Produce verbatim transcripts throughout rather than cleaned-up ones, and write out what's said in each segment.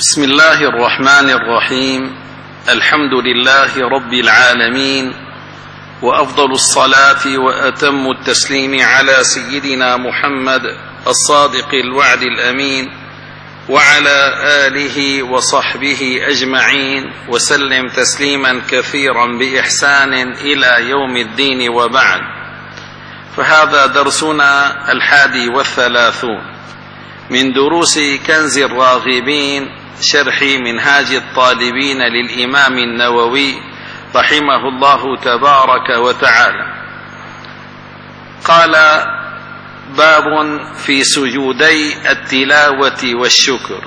بسم الله الرحمن الرحيم. الحمد لله رب العالمين، وأفضل الصلاة وأتم التسليم على سيدنا محمد الصادق الوعد الأمين وعلى آله وصحبه أجمعين، وسلم تسليما كثيرا بإحسان إلى يوم الدين، وبعد. فهذا درسنا الحادي والثلاثون من دروس كنز الراغبين، شرح منهاج الطالبين للإمام النووي رحمه الله تبارك وتعالى. قال: باب في سجودي التلاوة والشكر.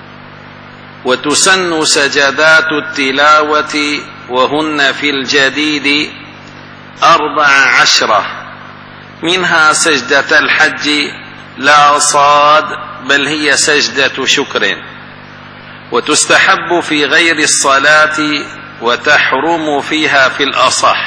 وتسن سجدات التلاوة وهن في الجديد أربع عشرة، منها سجدة الحج لا صاد بل هي سجدة شكر، وتستحب في غير الصلاة وتحرم فيها في الأصح.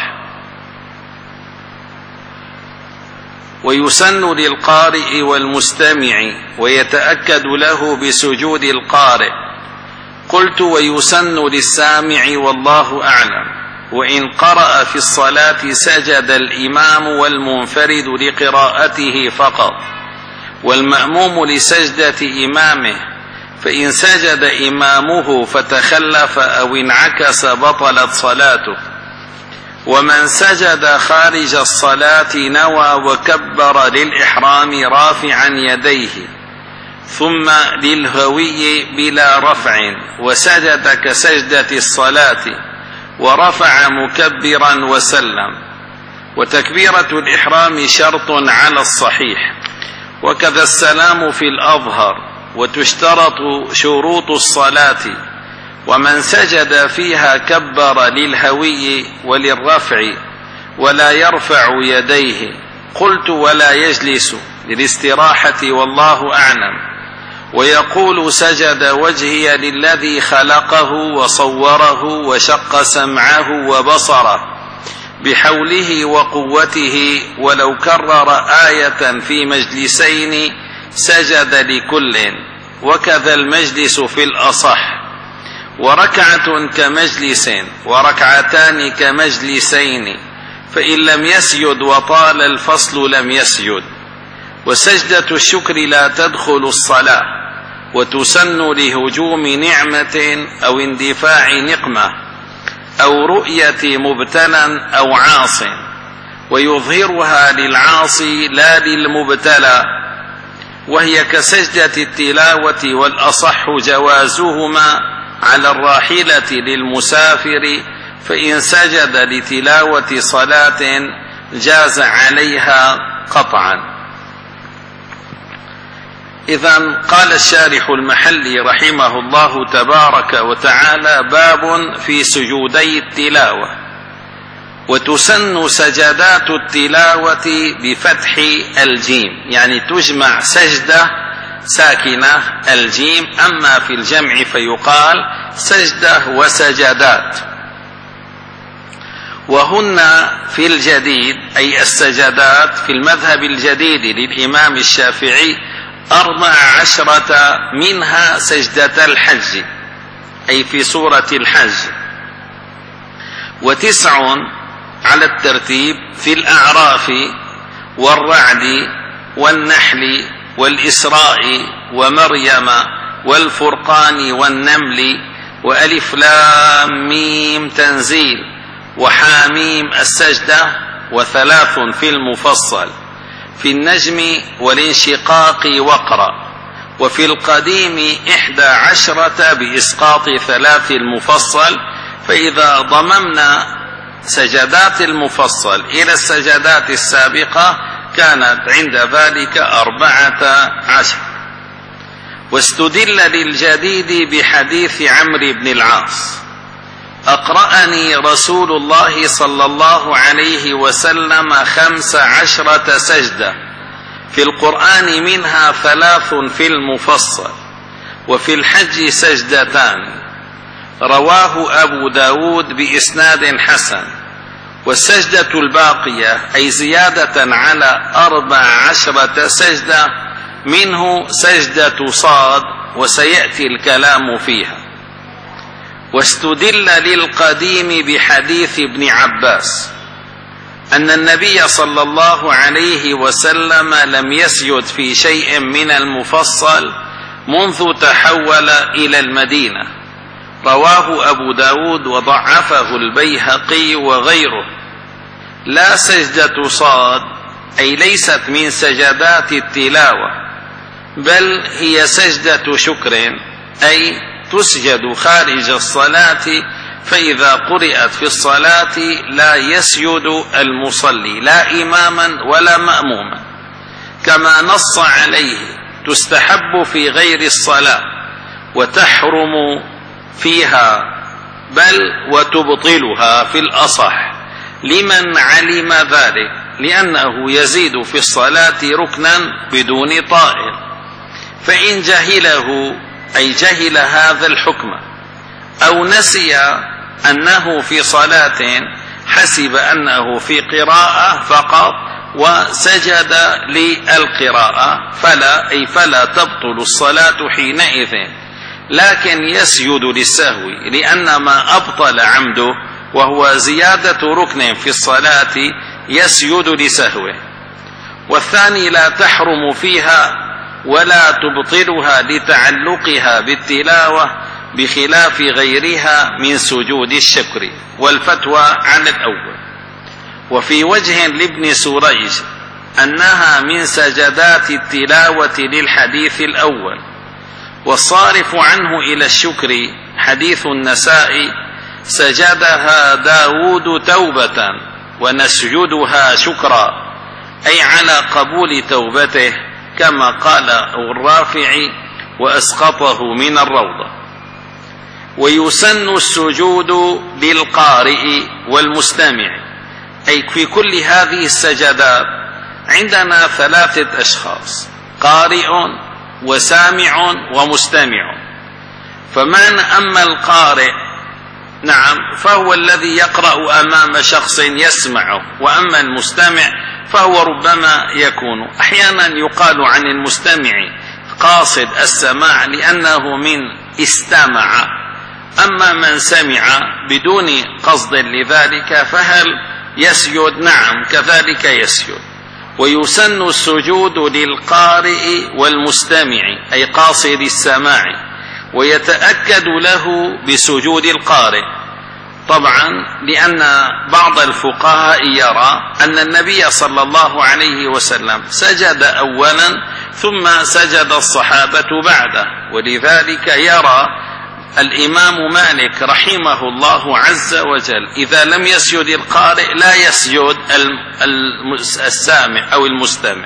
ويسن للقارئ والمستمع ويتأكد له بسجود القارئ. قلت: ويسن للسامع والله أعلم. وإن قرأ في الصلاة سجد الإمام والمنفرد لقراءته فقط، والمأموم لسجدة إمامه، فإن سجد إمامه فتخلف أو انعكس بطلت صلاته. ومن سجد خارج الصلاة نوى وكبر للإحرام رافعا يديه، ثم للهوي بلا رفع، وسجد كسجدة الصلاة ورفع مكبرا وسلم. وتكبيرة الإحرام شرط على الصحيح، وكذا السلام في الأظهر، وتشترط شروط الصلاة. ومن سجد فيها كبر للهوي وللرفع ولا يرفع يديه. قلت: ولا يجلس للاستراحة والله أعلم. ويقول: سجد وجهي للذي خلقه وصوره وشق سمعه وبصره بحوله وقوته، ولو كرر آية في مجلسين سجد لكل، وكذا المجلس في الأصح. وركعة كمجلس وركعتان كمجلسين، فإن لم يسجد وطال الفصل لم يسجد. وسجدة الشكر لا تدخل الصلاة، وتسن لهجوم نعمة أو اندفاع نقمة أو رؤية مبتلى أو عاص، ويظهرها للعاصي لا للمبتلى، وهي كسجدة التلاوة، والأصح جوازهما على الراحلة للمسافر، فإن سجد لتلاوة صلاة جاز عليها قطعا. إذن قال الشارح المحلي رحمه الله تبارك وتعالى: باب في سجودي التلاوة. وتسن سجدات التلاوة بفتح الجيم، يعني تجمع سجدة ساكنة الجيم، أما في الجمع فيقال سجدة وسجدات. وهن في الجديد، أي السجدات في المذهب الجديد للإمام الشافعي، أربع عشرة، منها سجدة الحج أي في سورة الحج، وتسع على الترتيب في الأعراف والرعد والنحل والإسراء ومريم والفرقان والنمل وألف لام ميم تنزيل وحاميم السجدة، وثلاث في المفصل في النجم والانشقاق وقرأ. وفي القديم إحدى عشرة بإسقاط ثلاث المفصل، فإذا ضممنا سجدات المفصل إلى السجدات السابقة كانت عند ذلك أربعة عشر. واستدل للجديد بحديث عمرو بن العاص: أقرأني رسول الله صلى الله عليه وسلم خمس عشرة سجدة في القرآن، منها ثلاث في المفصل، وفي الحج سجدتان. رواه أبو داود بإسناد حسن. والسجدة الباقية أي زيادة على أربع عشرة سجدة، منه سجدة صاد وسيأتي الكلام فيها. واستدل للقديم بحديث ابن عباس أن النبي صلى الله عليه وسلم لم يسجد في شيء من المفصل منذ تحول إلى المدينة، رواه أبو داود وضعفه البيهقي وغيره. لا سجدة صاد أي ليست من سجدات التلاوة، بل هي سجدة شكر، أي تسجد خارج الصلاة، فإذا قرأت في الصلاة لا يسجد المصلي لا إماما ولا مأموما، كما نص عليه. تستحب في غير الصلاة وتحرم فيها، بل وتبطلها في الأصح لمن علم ذلك، لأنه يزيد في الصلاة ركنا بدون طائل. فإن جهله أي جهل هذا الحكم أو نسي أنه في صلاة، حسب أنه في قراءة فقط وسجد للقراءة، فلا أي فلا تبطل الصلاة حينئذ، لكن يسجد للسهو، لأن ما أبطل عمده وهو زيادة ركن في الصلاة يسجد لسهوه. والثاني لا تحرم فيها ولا تبطلها لتعلقها بالتلاوة، بخلاف غيرها من سجود الشكر، والفتوى على الأول. وفي وجه لابن سريج أنها من سجدات التلاوة للحديث الأول. والصارف عنه إلى الشكر حديث النسائي: سجدها داود توبة ونسجدها شكرا، أي على قبول توبته، كما قال الرافعي وأسقطه من الروضة. ويسن السجود للقارئ والمستمع، أي في كل هذه السجدات عندنا ثلاثة أشخاص: قارئ وسامع ومستمع. فمن أما القارئ نعم فهو الذي يقرأ أمام شخص يسمعه، وأما المستمع فهو ربما يكون أحيانا يقال عن المستمع قاصد السماع لأنه من استمع، أما من سمع بدون قصد لذلك فهل يسجد؟ نعم كذلك يسجد. ويسن السجود للقارئ والمستمع أي قاصد السماع، ويتأكد له بسجود القارئ، طبعا لأن بعض الفقهاء يرى أن النبي صلى الله عليه وسلم سجد أولا ثم سجد الصحابة بعده، ولذلك يرى الإمام مالك رحمه الله عز وجل إذا لم يسجد القارئ لا يسجد السامع أو المستمع.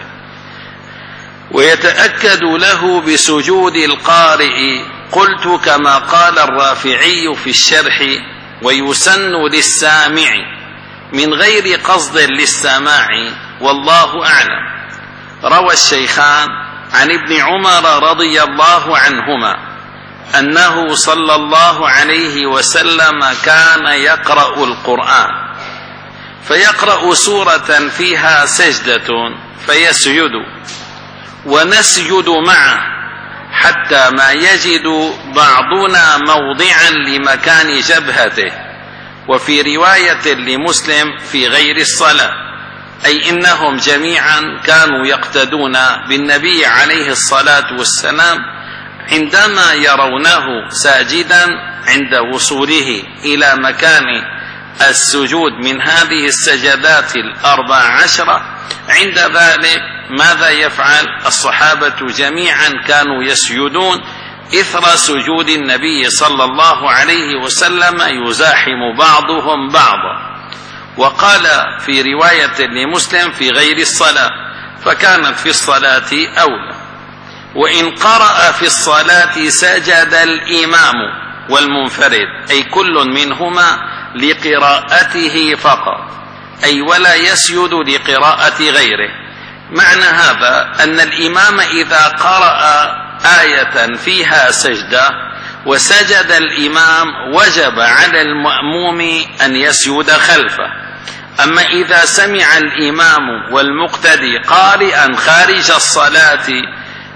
ويتأكد له بسجود القارئ، قلت كما قال الرافعي في الشرح: ويسن للسامع من غير قصد للسماع، والله أعلم. روى الشيخان عن ابن عمر رضي الله عنهما أنه صلى الله عليه وسلم كان يقرأ القرآن، فيقرأ سورة فيها سجدة فيسجد ونسجد معه حتى ما يجد بعضنا موضعا لمكان جبهته. وفي رواية لمسلم في غير الصلاة، أي إنهم جميعا كانوا يقتدون بالنبي عليه الصلاة والسلام عندما يرونه ساجدا عند وصوله إلى مكان السجود من هذه السجدات الأربع عشرة. عند ذلك ماذا يفعل؟ الصحابة جميعا كانوا يسجدون إثر سجود النبي صلى الله عليه وسلم، يزاحم بعضهم بعضا. وقال في رواية لمسلم في غير الصلاة، فكانت في الصلاة أولى. وإن قرأ في الصلاة سجد الإمام والمنفرد، أي كل منهما لقراءته فقط، أي ولا يسجد لقراءة غيره. معنى هذا أن الإمام إذا قرأ آية فيها سجدة وسجد الإمام وجب على المأموم أن يسجد خلفه. أما إذا سمع الإمام والمقتدي قارئا خارج الصلاة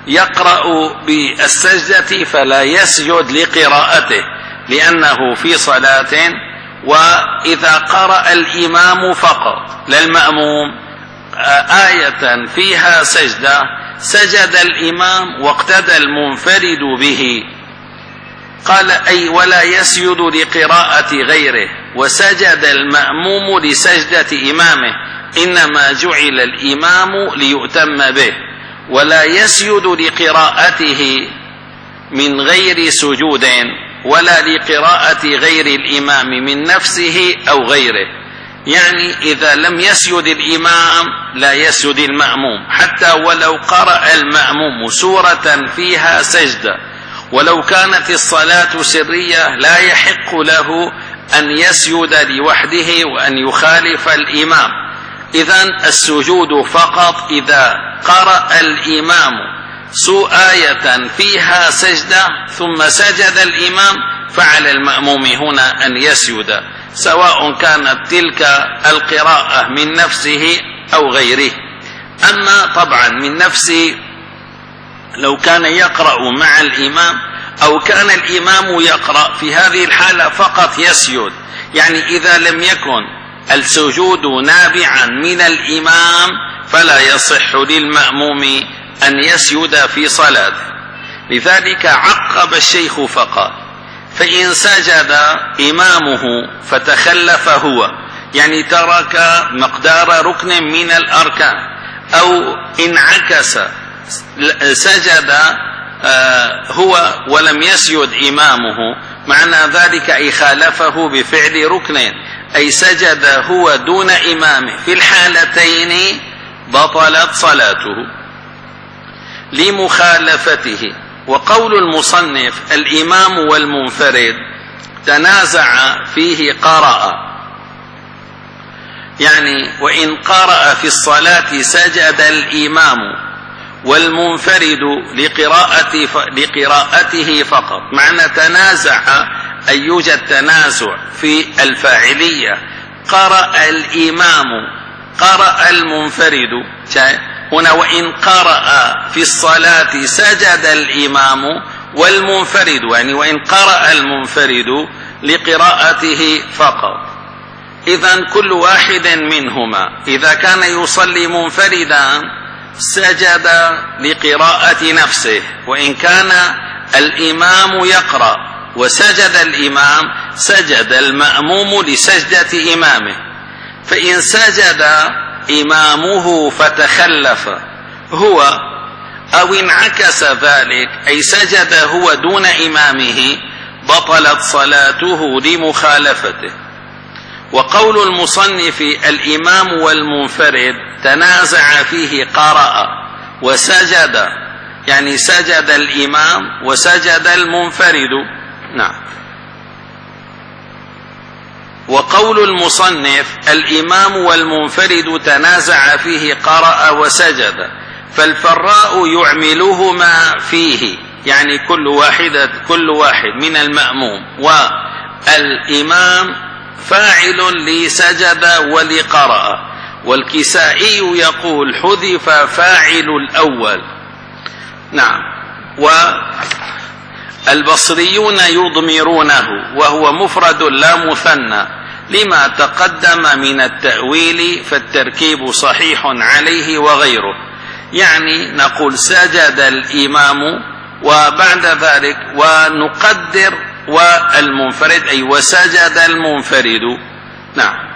يقرأ بالسجدة فلا يسجد لقراءته لأنه في صلاة. وإذا قرأ الإمام فقط لا المأموم آية فيها سجدة سجد الإمام واقتدى المنفرد به، قال أي ولا يسجد لقراءة غيره، وسجد المأموم لسجدة إمامه، إنما جعل الإمام ليؤتم به، ولا يسجد لقراءته من غير سجود ولا لقراءة غير الإمام من نفسه أو غيره. يعني إذا لم يسجد الإمام لا يسجد المأموم، حتى ولو قرأ المأموم سورة فيها سجدة، ولو كانت الصلاة سرية لا يحق له أن يسجد لوحده وأن يخالف الإمام. إذن السجود فقط إذا قرأ الإمام سوء آية فيها سجدة ثم سجد الإمام فعلى المأموم هنا أن يسجد، سواء كانت تلك القراءة من نفسه أو غيره. أما طبعا من نفسه لو كان يقرأ مع الإمام أو كان الإمام يقرأ، في هذه الحالة فقط يسجد. يعني إذا لم يكن السجود نابعا من الإمام فلا يصح للمأموم أن يسجد في صلاته. لذلك عقب الشيخ فقط: فإن سجد إمامه فتخلف هو، يعني ترك مقدار ركن من الأركان، أو انعكس سجد هو ولم يسجد إمامه، معنى ذلك أي خالفه بفعل ركن، أي سجد هو دون إمامه، في الحالتين بطلت صلاته لمخالفته. وقول المصنف الإمام والمنفرد تنازع فيه قرأ، يعني وإن قرأ في الصلاة سجد الإمام والمنفرد لقراءة لقراءته فقط. معنى تنازع أن يوجد تنازع في الفاعلية، قرأ الإمام قرأ المنفرد هنا، وإن قرأ في الصلاة سجد الإمام والمنفرد، يعني وإن قرأ المنفرد لقراءته فقط. إذن كل واحد منهما إذا كان يصلي منفردا سجد لقراءة نفسه، وإن كان الإمام يقرأ وسجد الإمام سجد المأموم لسجدة إمامه. فإن سجد إمامه فتخلف هو أو انعكس ذلك، أي سجد هو دون إمامه، بطلت صلاته لمخالفته. وقول المصنف الإمام والمنفرد تنازع فيه قرأ وسجد، يعني سجد الإمام وسجد المنفرد. نعم. وقول المصنف الإمام والمنفرد تنازع فيه قرأ وسجد، فالفراء يعملهما فيه، يعني كل واحد كل واحد من المأموم والإمام فاعل لسجد ولقرأ. والكسائي يقول حذف فاعل الأول. نعم. والبصريون يضمرونه وهو مفرد لا مثنى لما تقدم من التأويل، فالتركيب صحيح عليه وغيره. يعني نقول سجد الإمام وبعد ذلك ونقدر والمنفرد، أي وسجد المنفرد. نعم.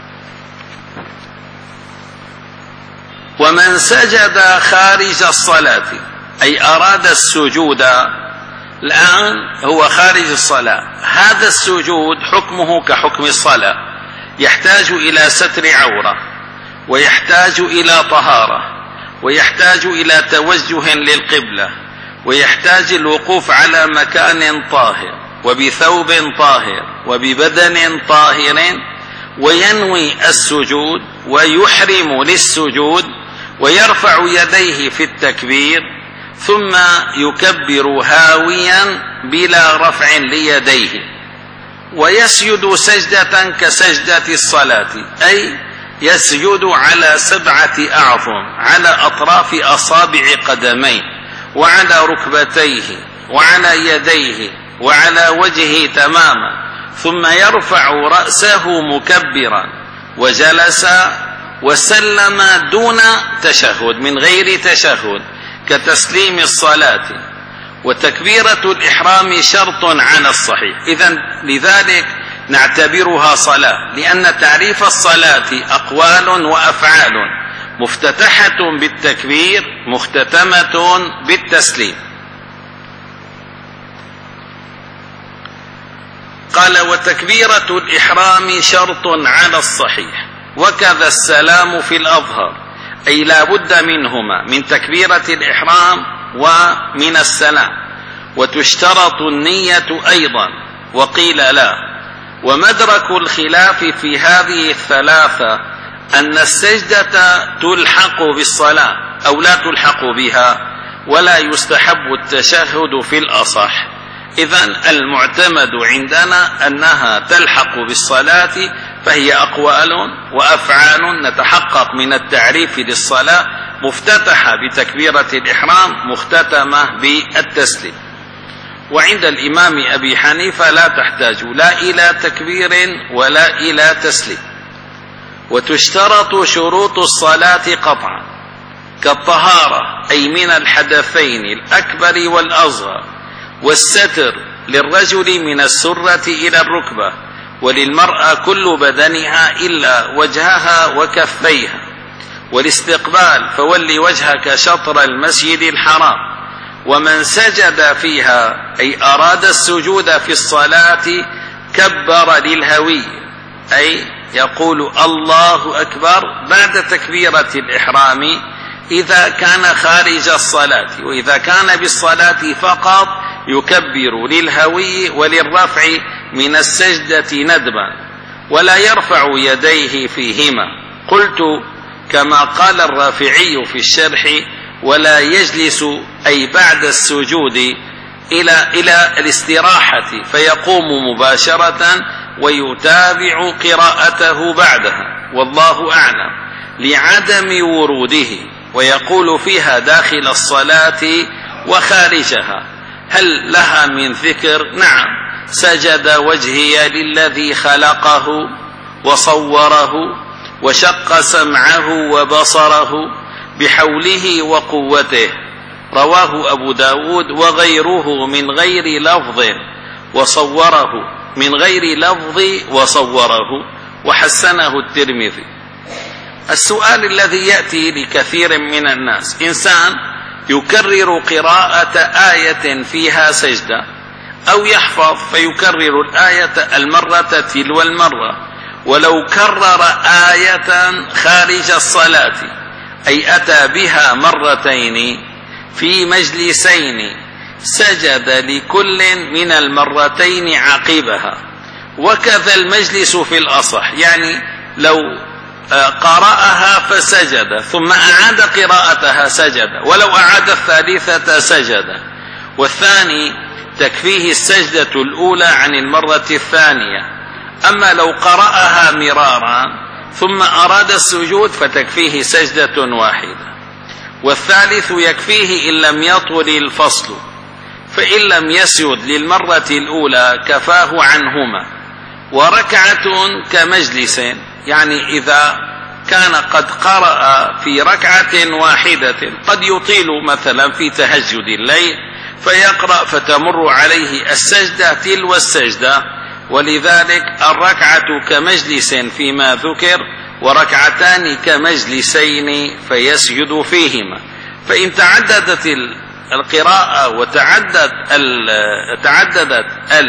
ومن سجد خارج الصلاة، أي أراد السجود الآن هو خارج الصلاة، هذا السجود حكمه كحكم الصلاة، يحتاج إلى ستر عورة، ويحتاج إلى طهارة، ويحتاج إلى توجه للقبلة، ويحتاج الوقوف على مكان طاهر وبثوب طاهر وببدن طاهر، وينوي السجود ويحرم للسجود ويرفع يديه في التكبير، ثم يكبر هاويا بلا رفع ليديه، ويسجد سجدة كسجدة الصلاة، أي يسجد على سبعة أعظم على أطراف أصابع قدميه، وعلى ركبتيه وعلى يديه وعلى وجهه تماما، ثم يرفع رأسه مكبرا وجلس وسلم دون تشهد، من غير تشهد كتسليم الصلاة. وتكبيرة الإحرام شرط على الصحيح، إذن لذلك نعتبرها صلاة، لأن تعريف الصلاة أقوال وأفعال مفتتحة بالتكبير مختتمة بالتسليم. قال: وتكبيرة الإحرام شرط على الصحيح، وكذا السلام في الأظهر، أي لا بد منهما، من تكبيرة الإحرام ومن السلام. وتشترط النية أيضا، وقيل لا. ومدرك الخلاف في هذه الثلاثة أن السجدة تلحق بالصلاة أو لا تلحق بها، ولا يستحب التشهد في الأصح. إذن المعتمد عندنا أنها تلحق بالصلاة، فهي أقوال وأفعال نتحقق من التعريف للصلاة مفتتحة بتكبيرة الإحرام مختتمة بالتسليم. وعند الإمام أبي حنيفة لا تحتاج لا إلى تكبير ولا إلى تسليم. وتشترط شروط الصلاة قطعا كالطهارة، أي من الحدثين الأكبر والأصغر، والستر للرجل من السرة إلى الركبة، وللمرأة كل بدنها إلا وجهها وكفيها. والاستقبال، فول وجهك شطر المسجد الحرام. ومن سجد فيها أي أراد السجود في الصلاة كبر للهوي، أي يقول الله أكبر بعد تكبيرة الإحرام إذا كان خارج الصلاة، وإذا كان بالصلاة فقط يكبر للهوي وللرفع من السجدة ندبا، ولا يرفع يديه فيهما. قلت كما قال الرافعي في الشرح: ولا يجلس أي بعد السجود إلى إلى الاستراحة فيقوم مباشرة ويتابع قراءته بعدها، والله أعلم، لعدم وروده. ويقول فيها داخل الصلاة وخارجها. هل لها من ذكر؟ نعم: سجد وجهي للذي خلقه وصوره وشق سمعه وبصره بحوله وقوته، رواه أبو داود وغيره من غير لفظ وصوره من غير لفظ وصوره وحسنه الترمذي. السؤال الذي يأتي لكثير من الناس: إنسان يكرر قراءة آية فيها سجدة، أو يحفظ فيكرر الآية المرة تلو المرة، ولو كرر آية خارج الصلاة أي أتى بها مرتين في مجلسين سجد لكل من المرتين عقبها. وكذا المجلس في الأصح، يعني لو قرأها فسجد ثم أعاد قراءتها سجد، ولو أعاد الثالثة سجد. والثاني تكفيه السجدة الأولى عن المرة الثانية. أما لو قرأها مرارا ثم أراد السجود فتكفيه سجدة واحدة. والثالث يكفيه إن لم يطول الفصل، فإن لم يسجد للمرة الأولى كفاه عنهما. وركعة كمجلس، يعني إذا كان قد قرأ في ركعة واحدة، قد يطيل مثلا في تهجد الليل فيقرأ فتمر عليه السجدة تلو السجدة، ولذلك الركعة كمجلس فيما ذكر، وركعتان كمجلسين فيسجد فيهما. فإن تعددت القراءة وتعددت تعددت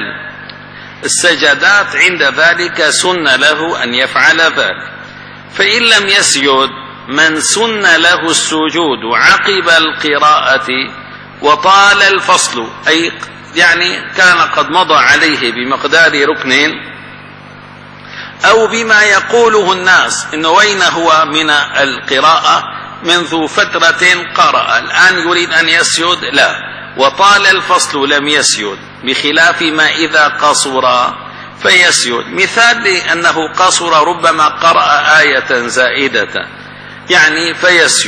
السجدات عند ذلك سن له أن يفعل ذلك. فإن لم يسجد من سن له السجود عقب القراءة وطال الفصل، أي يعني كان قد مضى عليه بمقدار ركن أو بما يقوله الناس إنه وين هو من القراءة منذ فترة قرأ، الآن يريد أن يسجد، لا، وطال الفصل لم يسجد، بخلاف ما إذا قصر فيسجد. مثال لأنه قصر ربما قرأ آية زائدة يعني فيسجد.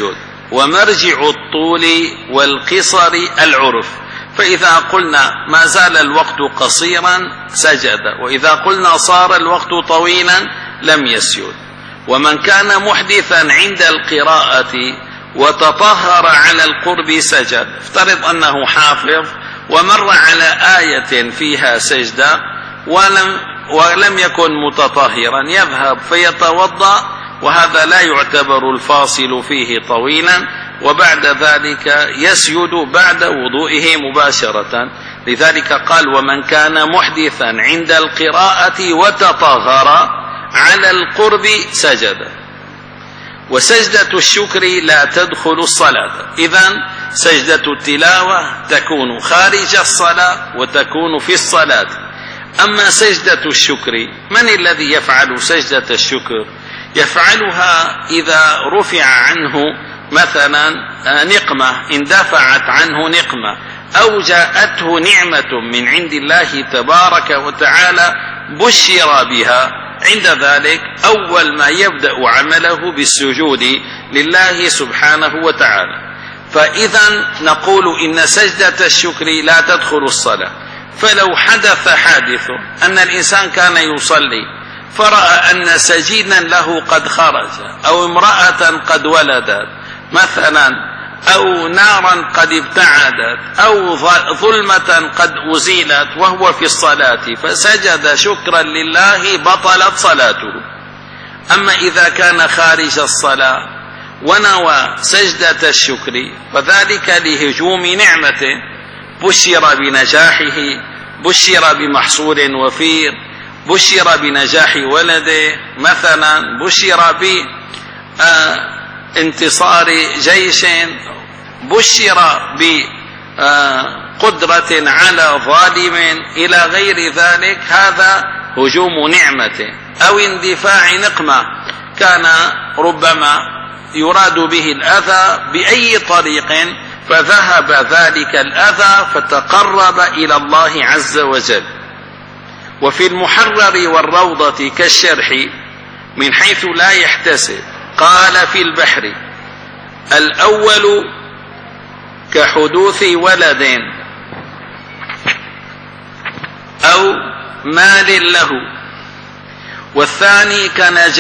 ومرجع الطول والقصر العرف. فإذا قلنا ما زال الوقت قصيرا سجد، وإذا قلنا صار الوقت طويلا لم يسجد. ومن كان محدثا عند القراءة وتطهر على القرب سجد. افترض أنه حافظ ومر على آية فيها سجدة ولم, ولم يكن متطهرا، يذهب فيتوضأ، وهذا لا يعتبر الفاصل فيه طويلا، وبعد ذلك يسجد بعد وضوئه مباشرة. لذلك قال ومن كان محدثا عند القراءة وتطهر على القرب سجد. وسجدة الشكر لا تدخل الصلاة. إذن سجدة التلاوة تكون خارج الصلاة وتكون في الصلاة. أما سجدة الشكر، من الذي يفعل سجدة الشكر؟ يفعلها إذا رفع عنه مثلا نقمة، اندفعت عنه نقمة، أو جاءته نعمة من عند الله تبارك وتعالى بشر بها. عند ذلك أول ما يبدأ عمله بالسجود لله سبحانه وتعالى. فإذا نقول إن سجدة الشكر لا تدخل الصلاة. فلو حدث حادث أن الإنسان كان يصلي فرأى أن سجينا له قد خرج، أو امرأة قد ولدت مثلا، أو نارا قد ابتعدت، أو ظلمة قد أزيلت وهو في الصلاة فسجد شكرا لله بطلت صلاته. أما إذا كان خارج الصلاة ونوى سجدة الشكر وذلك لهجوم نعمته، بشر بنجاحه، بشر بمحصول وفير، بشر بنجاح ولده مثلا، بشر بانتصار جيش، بشر بقدرة على ظالم إلى غير ذلك، هذا هجوم نعمة أو اندفاع نقمة، كان ربما يراد به الأذى بأي طريق فذهب ذلك الأذى فتقرب إلى الله عز وجل. وفي المحرر والروضة كالشرح من حيث لا يحتسب قال في البحر: الأول كحدوث ولد أو مال له، والثاني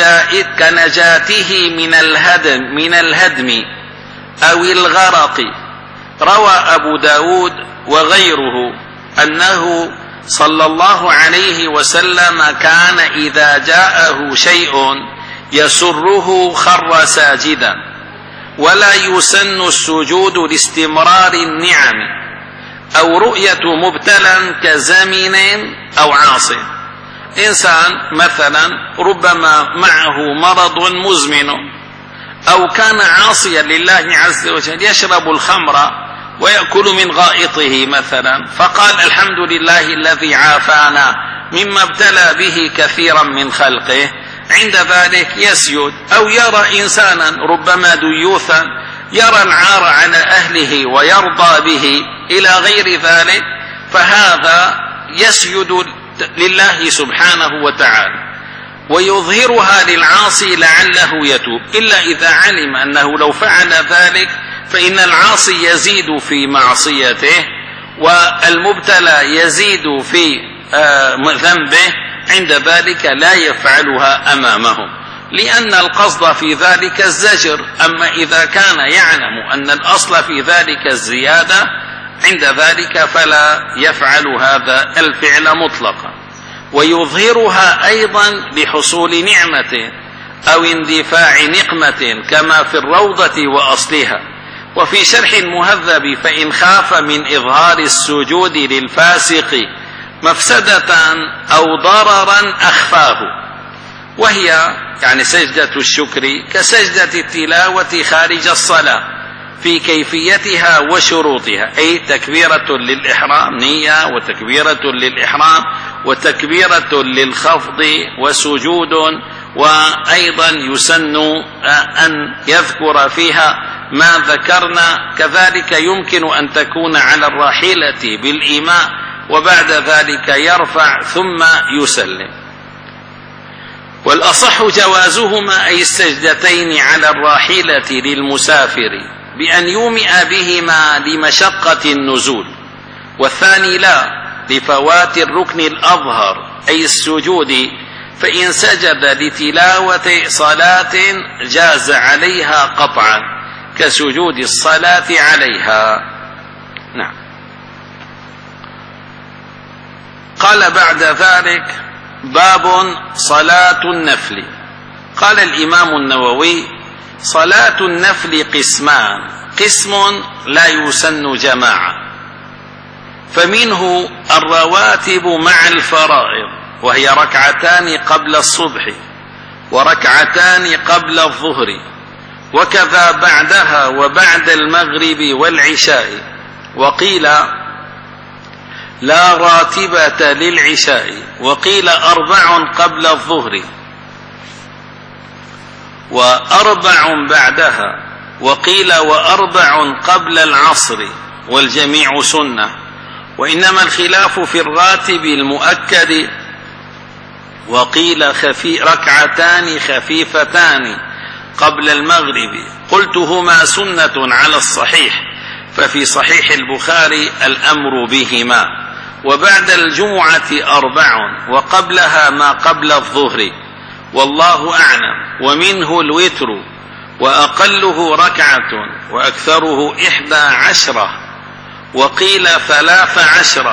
كنجاته من الهدم من الهدم أو الغرق. روى أبو داود وغيره أنه صلى الله عليه وسلم كان إذا جاءه شيء يسره خر ساجدا، ولا يسن السجود لاستمرار النعم أو رؤية مبتلا كزمن أو عاص. إنسان مثلا ربما معه مرض مزمن أو كان عاصيا لله عز وجل، يشرب الخمر ويأكل من غائطه مثلا، فقال الحمد لله الذي عافانا مما ابتلى به كثيرا من خلقه، عند ذلك يسجد. أو يرى إنسانا ربما ديوثا يرى العار على أهله ويرضى به إلى غير ذلك، فهذا يسجد لله سبحانه وتعالى ويظهرها للعاصي لعله يتوب، إلا إذا علم أنه لو فعل ذلك فإن العاصي يزيد في معصيته والمبتلى يزيد في ذنبه، عند ذلك لا يفعلها أمامهم، لأن القصد في ذلك الزجر. أما إذا كان يعلم أن الأصل في ذلك الزيادة، عند ذلك فلا يفعل هذا الفعل مطلقا. ويظهرها أيضا لحصول نعمة أو اندفاع نقمة كما في الروضة وأصلها. وفي شرح المهذب: فإن خاف من إظهار السجود للفاسق مفسدة أو ضررا أخفاه. وهي يعني سجدة الشكر كسجدة التلاوة خارج الصلاة في كيفيتها وشروطها، أي تكبيرة للإحرام نية، وتكبيرة للإحرام، وتكبيرة للخفض، وسجود، وأيضا يسن أن يذكر فيها ما ذكرنا. كذلك يمكن أن تكون على الراحلة بالإيماء وبعد ذلك يرفع ثم يسلم. والأصح جوازهما، أي السجدتين على الراحلة للمسافر بأن يومئ بهما لمشقة النزول، والثاني لا لفوات الركن الأظهر أي السجود، فإن سجد لتلاوة صلاة جاز عليها قطعا كسجود الصلاة عليها. نعم. قال بعد ذلك: باب صلاة النفل. قال الإمام النووي: صلاة النفل قسمان، قسم لا يسن جماعة، فمنه الرواتب مع الفرائض، وهي ركعتان قبل الصبح وركعتان قبل الظهر، وكذا بعدها وبعد المغرب والعشاء. وقيل لا راتبة للعشاء، وقيل أربع قبل الظهر وأربع بعدها، وقيل وأربع قبل العصر، والجميع سنة. وإنما الخلاف في الراتب المؤكد، وقيل خفي ركعتان خفيفتان قبل المغرب، قلت هما سنة على الصحيح، ففي صحيح البخاري الأمر بهما. وبعد الجمعة أربع، وقبلها ما قبل الظهر، والله أعلم. ومنه الوتر، وأقله ركعة وأكثره إحدى عشرة، وقيل ثلاث عشرة.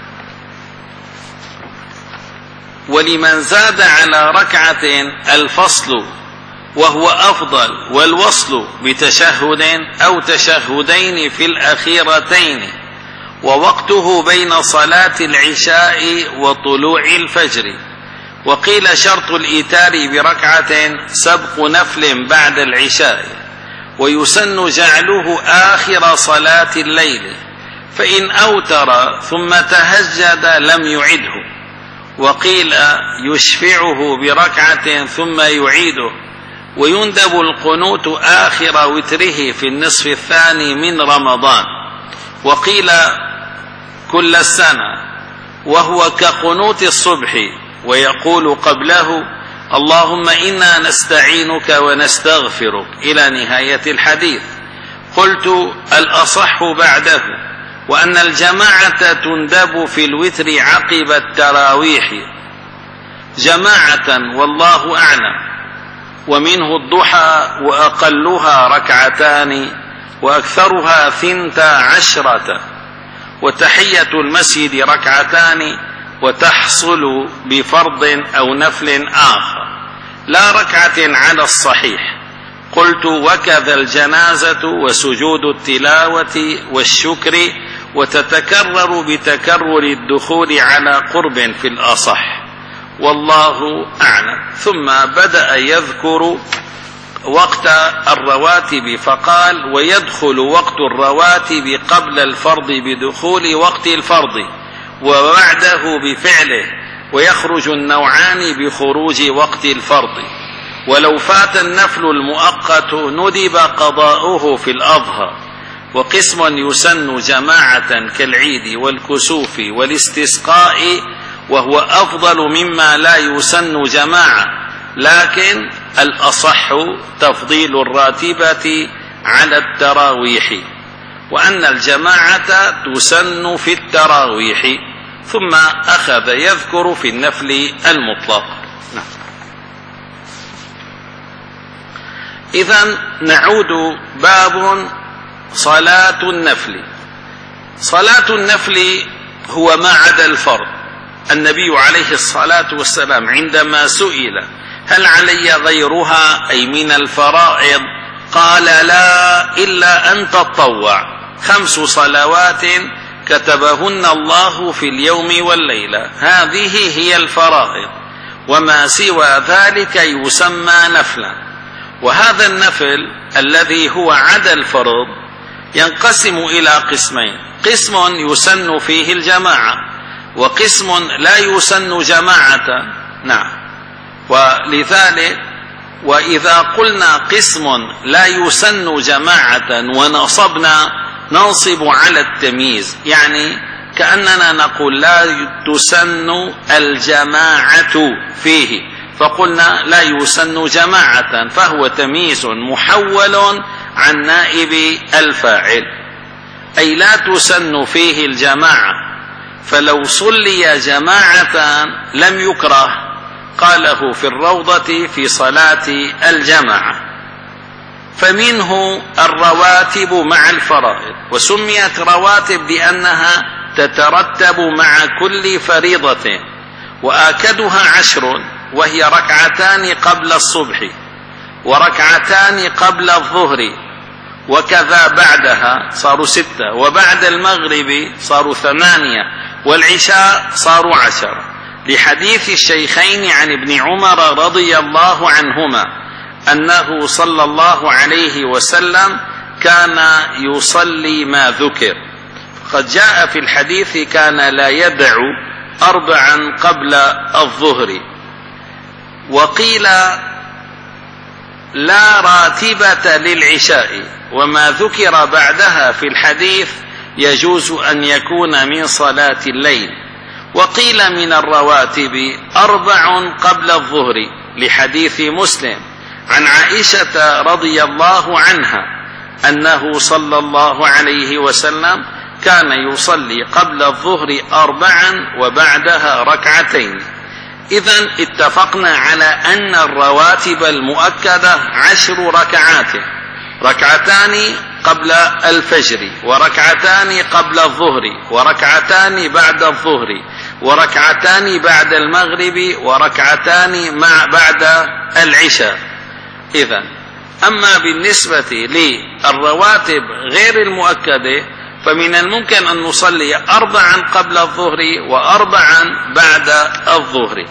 ولمن زاد على ركعة الفصل وهو أفضل، والوصل بتشهد أو تشهدين في الأخيرتين، ووقته بين صلاة العشاء وطلوع الفجر. وقيل شرط الإيتار بركعة سبق نفل بعد العشاء، ويسن جعله آخر صلاة الليل، فإن أوتر ثم تهجد لم يعده. وقيل يشفعه بركعة ثم يعيده، ويندب القنوت آخر وتره في النصف الثاني من رمضان. وقيل كل السنة، وهو كقنوت الصبح، ويقول قبله: اللهم إنا نستعينك ونستغفرك، إلى نهاية الحديث. قلت الأصح بعده، وأن الجماعة تندب في الوتر عقب التراويح جماعة، والله أعلم. ومنه الضحى، وأقلها ركعتان وأكثرها ثنتا عشرة، وتحية المسجد ركعتان، وتحصل بفرض أو نفل آخر لا ركعة على الصحيح. قلت وكذا الجنازة وسجود التلاوة والشكر، وتتكرر بتكرر الدخول على قرب في الأصح، والله أعلم. ثم بدأ يذكر وقت الرواتب، فقال: ويدخل وقت الرواتب قبل الفرض بدخول وقت الفرض، وبعده بفعله، ويخرج النوعان بخروج وقت الفرض. ولو فات النفل المؤقت ندب قضاؤه في الأظهر. وقسم يسن جماعة كالعيد والكسوف والاستسقاء، وهو أفضل مما لا يسن جماعة، لكن الأصح تفضيل الراتبة على التراويح، وأن الجماعة تسن في التراويح. ثم أخذ يذكر في النفل المطلق. نعم. إذن نعود باب صلاة النفل. صلاة النفل هو ما عدا الفرض. النبي عليه الصلاة والسلام عندما سئل: هل علي غيرها أي من الفرائض؟ قال: لا، إلا أن تطوع، خمس صلوات كتبهن الله في اليوم والليلة، هذه هي الفرائض، وما سوى ذلك يسمى نفلا. وهذا النفل الذي هو عدا الفرض ينقسم إلى قسمين: قسم يسن فيه الجماعة، وقسم لا يسن جماعة. نعم. ولذلك وإذا قلنا قسم لا يسن جماعة ونصبنا، ننصب على التمييز، يعني كأننا نقول لا تسن الجماعة فيه، فقلنا لا يسن جماعة، فهو تمييز محول عن نائب الفاعل، أي لا تسن فيه الجماعة، فلو صلي جماعة لم يكره، قاله في الروضة في صلاة الجماعة. فمنه الرواتب مع الفرائض، وسميت رواتب لأنها تترتب مع كل فريضة، وآكدها عشر، وهي ركعتان قبل الصبح، وركعتان قبل الظهر، وكذا بعدها صاروا ستة، وبعد المغرب صاروا ثمانية، والعشاء صاروا عشرة، لحديث الشيخين عن ابن عمر رضي الله عنهما أنه صلى الله عليه وسلم كان يصلي ما ذكر. قد جاء في الحديث كان لا يدع أربعا قبل الظهر. وقيل لا راتبة للعشاء، وما ذكر بعدها في الحديث يجوز أن يكون من صلاة الليل. وقيل من الرواتب أربع قبل الظهر، لحديث مسلم عن عائشة رضي الله عنها أنه صلى الله عليه وسلم كان يصلي قبل الظهر أربعا وبعدها ركعتين. إذن اتفقنا على أن الرواتب المؤكدة عشر ركعات، ركعتان قبل الفجر، وركعتان قبل الظهر، وركعتان بعد الظهر، وركعتان بعد المغرب، وركعتان مع بعد العشاء. إذن أما بالنسبة للرواتب غير المؤكدة فمن الممكن أن نصلي أربعا قبل الظهر وأربعا بعد الظهر.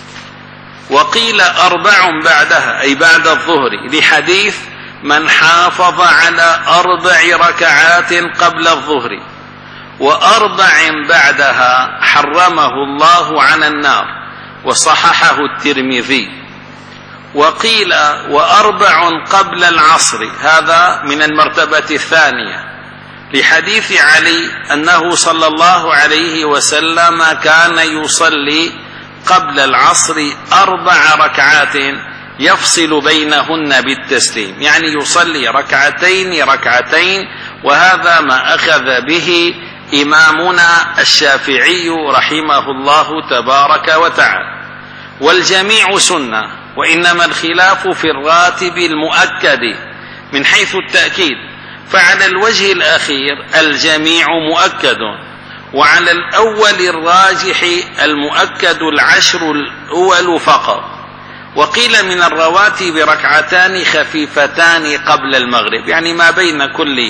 وقيل أربع بعدها أي بعد الظهر، لحديث من حافظ على أربع ركعات قبل الظهر وأربع بعدها حرمه الله على النار، وصححه الترمذي. وقيل وأربع قبل العصر، هذا من المرتبة الثانية، لحديث علي أنه صلى الله عليه وسلم كان يصلي قبل العصر أربع ركعات يفصل بينهن بالتسليم، يعني يصلي ركعتين ركعتين، وهذا ما أخذ به إمامنا الشافعي رحمه الله تبارك وتعالى. والجميع سنة، وإنما الخلاف في الراتب المؤكد من حيث التأكيد، فعلى الوجه الأخير الجميع مؤكد، وعلى الأول الراجح المؤكد العشر الأول فقط. وقيل من الرواتب ركعتان خفيفتان قبل المغرب، يعني ما بين كل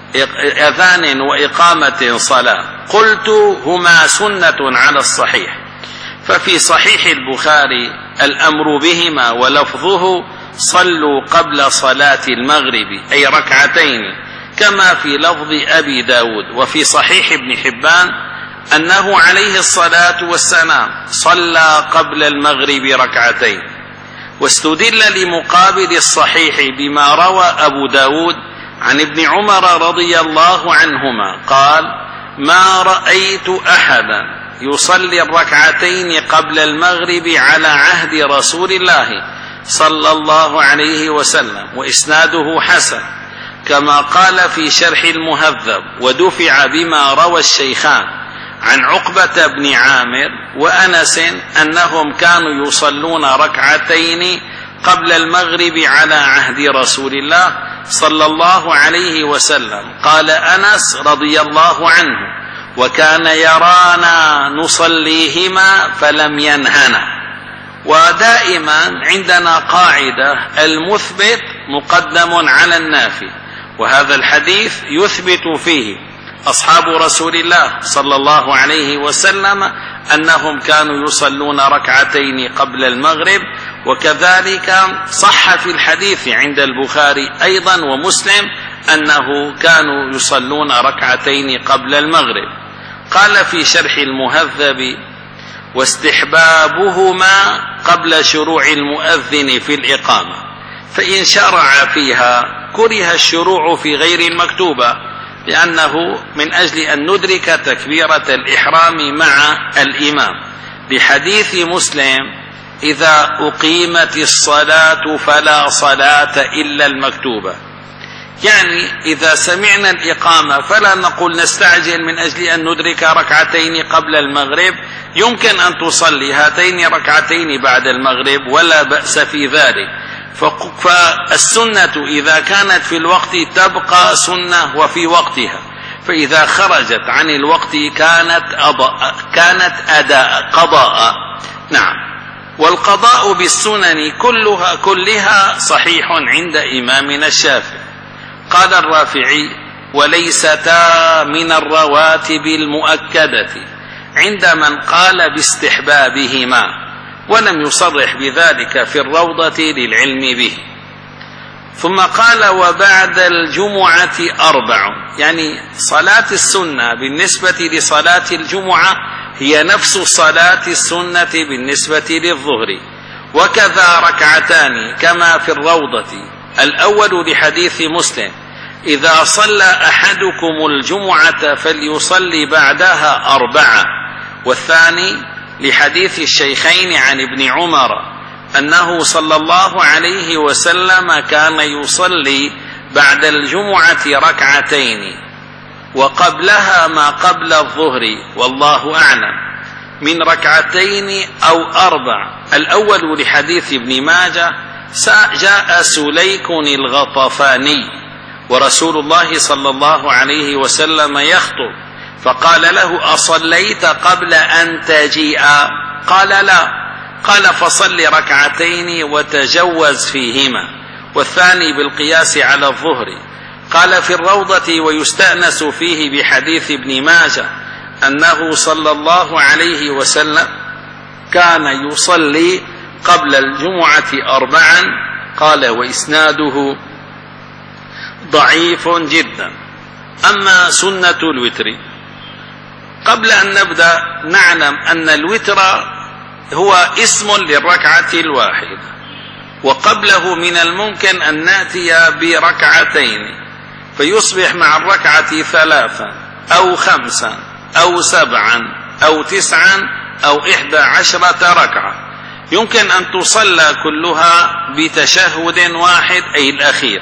أذان وإقامة صلاة. قلت هما سنة على الصحيح، ففي صحيح البخاري الأمر بهما، ولفظه صلوا قبل صلاة المغرب أي ركعتين، كما في لفظ أبي داود. وفي صحيح ابن حبان أنه عليه الصلاة والسلام صلى قبل المغرب ركعتين. واستدل لمقابل الصحيح بما روى أبو داود عن ابن عمر رضي الله عنهما قال: ما رأيت أحدا يصلي الركعتين قبل المغرب على عهد رسول الله صلى الله عليه وسلم، وإسناده حسن، كما قال في شرح المهذب. ودفع بما روى الشيخان عن عقبة بن عامر وأنس أنهم كانوا يصلون ركعتين قبل المغرب على عهد رسول الله صلى الله عليه وسلم. قال أنس رضي الله عنه: وكان يرانا نصليهما فلم ينهنا. ودائما عندنا قاعدة: المثبت مقدم على النافي، وهذا الحديث يثبت فيه أصحاب رسول الله صلى الله عليه وسلم أنهم كانوا يصلون ركعتين قبل المغرب. وكذلك صح في الحديث عند البخاري أيضا ومسلم أنه كانوا يصلون ركعتين قبل المغرب. قال في شرح المهذب: واستحبابهما قبل شروع المؤذن في الإقامة، فإن شرع فيها كره الشروع في غير المكتوبة، لأنه من أجل أن ندرك تكبيرة الإحرام مع الإمام، لحديث مسلم: إذا أقيمت الصلاة فلا صلاة إلا المكتوبة. يعني إذا سمعنا الإقامة فلا نقول نستعجل من أجل أن ندرك ركعتين قبل المغرب، يمكن أن تصلي هاتين ركعتين بعد المغرب ولا بأس في ذلك. فالسنة إذا كانت في الوقت تبقى سنة وفي وقتها، فإذا خرجت عن الوقت كانت أضاء كانت أداء قضاء. نعم. والقضاء بالسنن كلها كلها صحيح عند إمامنا الشافعي. قال الرافعي: وليستا من الرواتب المؤكدة عند من قال باستحبابهما، ولم يصرح بذلك في الروضة للعلم به. ثم قال: وبعد الجمعة أربع، يعني صلاة السنة بالنسبة لصلاة الجمعة هي نفس صلاة السنة بالنسبة للظهر، وكذا ركعتان كما في الروضة. الأول لحديث مسلم: إذا صلى أحدكم الجمعة فليصلي بعدها أربعة. والثاني لحديث الشيخين عن ابن عمر أنه صلى الله عليه وسلم كان يصلي بعد الجمعة ركعتين وقبلها ما قبل الظهر، والله أعلم، من ركعتين أو أربع. الأول لحديث ابن ماجه: جاء سليك الغطفاني ورسول الله صلى الله عليه وسلم يخطب، فقال له: أصليت قبل أن تجيء؟ قال: لا. قال: فصل ركعتين وتجوز فيهما. والثاني بالقياس على الظهر. قال في الروضة: ويستأنس فيه بحديث ابن ماجه أنه صلى الله عليه وسلم كان يصلي قبل الجمعة أربعا. قال: وإسناده ضعيف جدا. أما سنة الوتر، قبل أن نبدأ نعلم أن الوتر هو اسم للركعة الواحدة، وقبله من الممكن أن نأتي بركعتين فيصبح مع الركعة ثلاثا أو خمسا أو سبعا أو تسعا أو إحدى عشرة ركعة. يمكن أن تصلى كلها بتشهد واحد أي الأخير،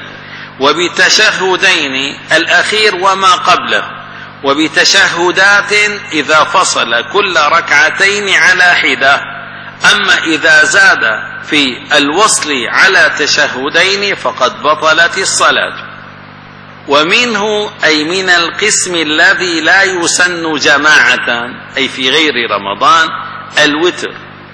وبتشهدين الأخير وما قبله، وبتشهدات إذا فصل كل ركعتين على حدة. أما إذا زاد في الوصل على تشهدين فقد بطلت الصلاة. ومنه أي من القسم الذي لا يسن جماعة أي في غير رمضان الوتر،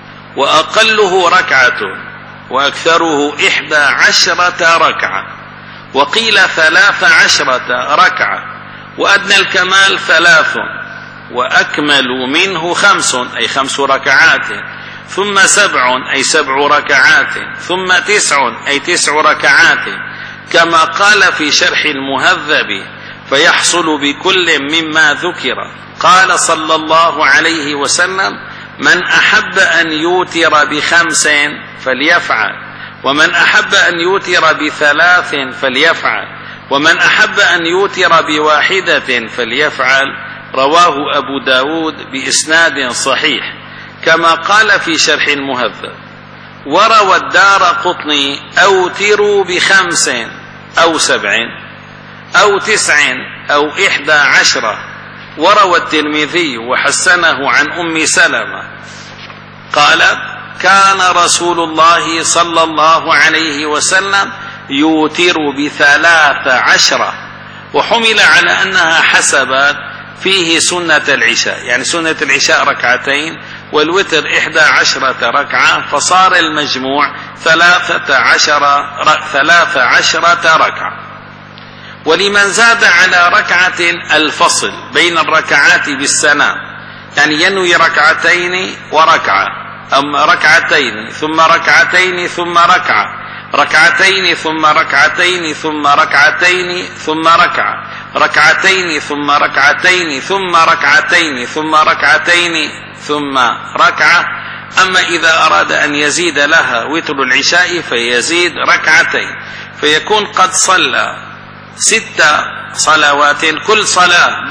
وأقله ركعة وأكثره إحدى عشرة ركعة، وقيل ثلاث عشرة ركعة، وأدنى الكمال ثلاث، وأكمل منه خمس أي خمس ركعات، ثم سبع أي سبع ركعات، ثم تسع أي تسع ركعات، كما قال في شرح المهذب: فيحصل بكل مما ذكر. قال صلى الله عليه وسلم: من أحب أن يوتر بخمس فليفعل، ومن أحب أن يوتر بثلاث فليفعل، ومن أحب أن يوتر بواحدة فليفعل. رواه أبو داود بإسناد صحيح، كما قال في شرح المهذب. وروى الدار قطني: أوتروا بخمس أو سبع أو تسع أو إحدى عشرة. وروى الترمذي وحسنه عن أم سلمة قالت: كان رسول الله صلى الله عليه وسلم يوتر بثلاث عشرة، وحمل على أنها حسبت فيه سنة العشاء، يعني سنة العشاء ركعتين والوتر إحدى عشرة ركعة، فصار المجموع ثلاثة عشر ثلاث عشرة ركعة. ولمن زاد على ركعة الفصل بين الركعات بالسلام، يعني ينوي ركعتين وركعة، أم ركعتين ثم ركعتين ثم ركعة، ركعتين ثم ركعتين ثم ركعتين ثم ركعة، ركعتين ثم ركعتين ثم ركعتين ثم ركعتين ثم ركعة. أما إذا أراد أن يزيد لها وتر العشاء فيزيد ركعتين، فيكون قد صلى ست صلوات، كل صلاة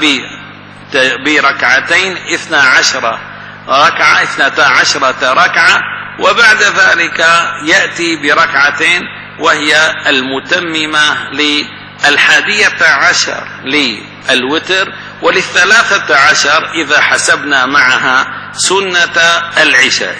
بركعتين اثنا عشر ركعة اثنتا عشرة ركعة، وبعد ذلك يأتي بركعتين وهي المتممة الحادية عشر للوتر، وللثلاثة عشر إذا حسبنا معها سنة العشاء.